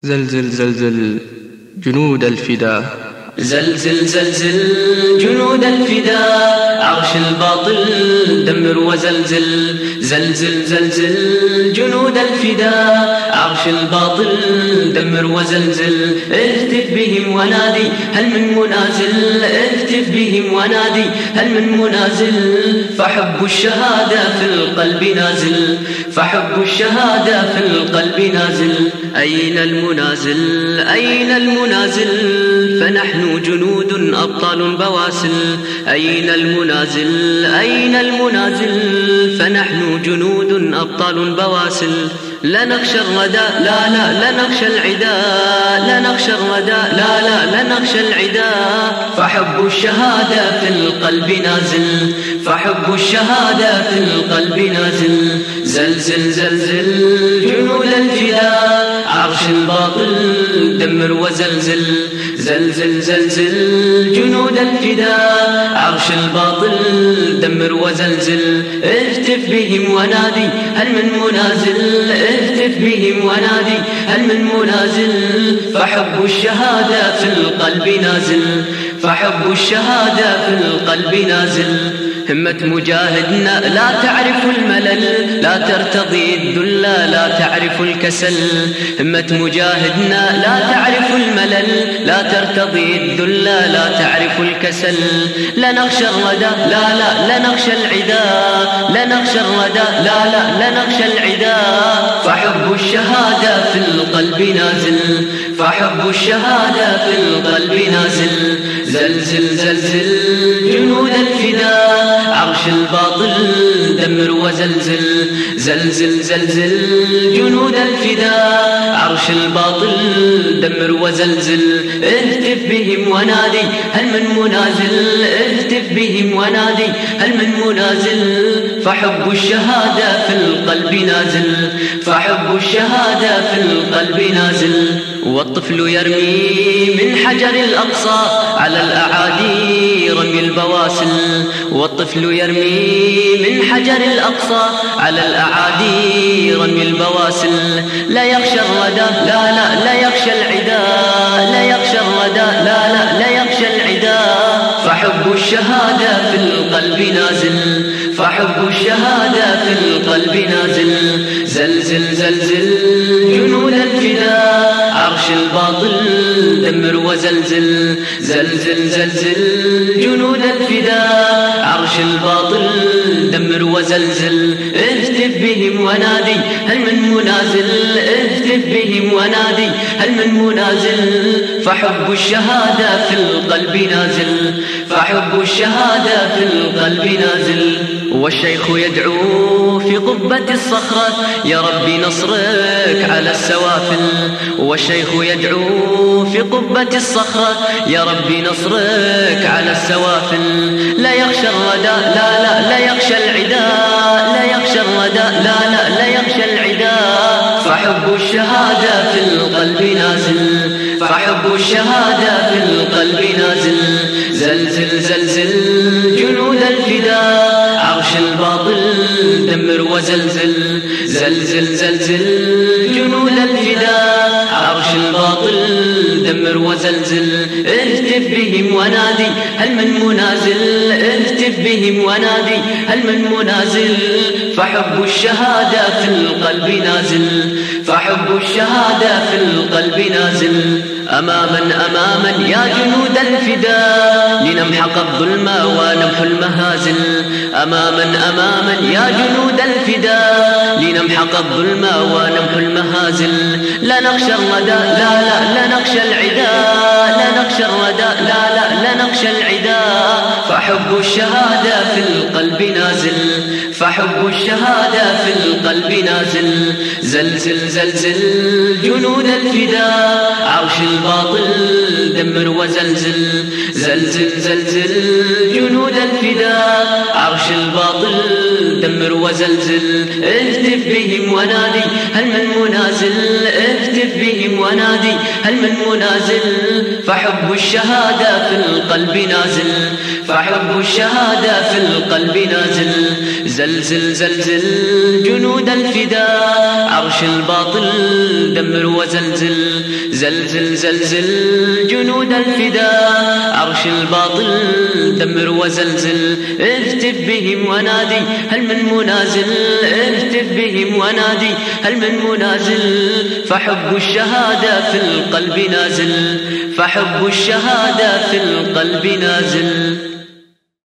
زلزل زلزل جنود الفداء. زلزل زلزل جنود الفداء، عرش الباطل دمر وزلزل. زلزل زلزل جنود الفداء، عرش الباطل دمر وزلزل. اهتف بهم ونادي هل من منازل، اهتف بهم ونادي هل من منازل. فحب الشهادة في القلب نازل، فحب الشهادة في القلب نازل. أين المنازل أين المنازل، فنحن جنود أبطال بواسل. أين المنازل أين المنازل، فنحن جنود أبطال بواسل. لا نخشى الردى لا لا لا نخشى العداء، لا نخشى الردى لا لا لا نخشى العداء. فحب الشهادة في القلب نازل، فحب الشهادة في القلب نازل. زلزل زلزل جنود الفداء، عرش الباطل دمر وزلزل. زلزل زلزل جنود الفداء، عرش الباطل دمر وزلزل. اهتف بهم ونادي هل من منازل، اهتف بهم ونادي هل من منازل. فحب الشهادة في القلب نازل، فحب الشهادة في القلب نازل. همة مجاهدنا لا تعرف الملل، لا ترتضي الذل لا تعرف الكسل. همة مجاهدنا لا تعرف الملل، لا ترتضي الذل لا تعرف الكسل. لا نخشى الردى لا لا لا نخشى العداء، لا نخشى الردى لا لا لا نخشى العداء. فحب الشهادة في القلب نازل، فحب الشهادة في القلب نازل. زلزل زلزل جنود الفداء، عرش الباطل دمر وزلزل. زلزل زلزل جنود الفداء، عرش الباطل دمر وزلزل. اهتف بهم ونادي هل من منازل، اهتف بهم ونادي هل من منازل. فحب الشهادة في القلب نازل، فحب الشهادة في القلب نازل. والطفل يرمي من حجر الأقصى على الأعادي رمي البواسل. والطفل يرمي من حجر الأقصى على الأعادي رمي البواسل. لا يخشى الردى لا لا لا يخشى العداء، لا يخشى الردى لا لا لا يخشى العداء. فحب الشهادة في القلب نازل، فحب الشهادة في القلب نازل. زلزل زلزل جنود الفداء، عرش الباطل دمر وزلزل. زلزل زلزل جنود الفداء، عرش الباطل دمر وزلزل. اهتف بهم ونادي هل من منازل، اهتف بهم ونادي هل من منازل. فحب الشهادة في القلب نازل، فحب الشهادة في القلب نازل. والشيخ يدعو في قبة الصخرة يا ربي نصرك على السوافل. والشيخ يدعو في قبة الصخرة يا ربي نصرك على السوافل. لا يخشى الردى لا لا لا يخشى العداء، لا يخشى الردى لا لا لا يخشى العداء. فحب الشهادة في القلب نازل، فحب الشهادة في القلب نازل. زلزل زلزل جنود الفداء، عرش الباطل دمر وزلزل. زلزل زلزل جنود الفداء، عرش الباطل دمر وزلزل. اهتف بهم ونادي هل من منازل، اهتف بهم ونادي هل من منازل. فحب الشهادة في القلب نازل، فحب الشهادة في القلب نازل. أماما أماما يا جنود الفداء، لنمحق الظلم ونمحو المهازل. أماما أماما يا جنود الفداء، لنمحق الظلم ونمحو المهازل. لا نخشى الردى لا لا لا نخشى العداء، لا نخشى الردى لا لا لا نخشى العداء. فحب الشهادة في القلب نازل، فحب الشهادة في القلب نازل. زلزل زلزل جنود الفداء، عرش الباطل دمر وزلزل. زلزل زلزل جنود الفداء، عرش الباطل دمر وزلزل. اهتف بهم ونادي هل من منازل، اهتف بهم ونادي هل من منازل فحب الشهادة في القلب نازل فحب الشهادة في القلب نازل زلزل زلزل جنود الفداء عرش الباطل دمر وزلزل زلزل زلزل جنود الفداء عرش الباطل دمر وزلزل اهتف بهم ونادي هل من منازل اهتف بهم ونادي هل من منازل فحب الشهادة في القلب نازل فحب الشهادة في القلب نازل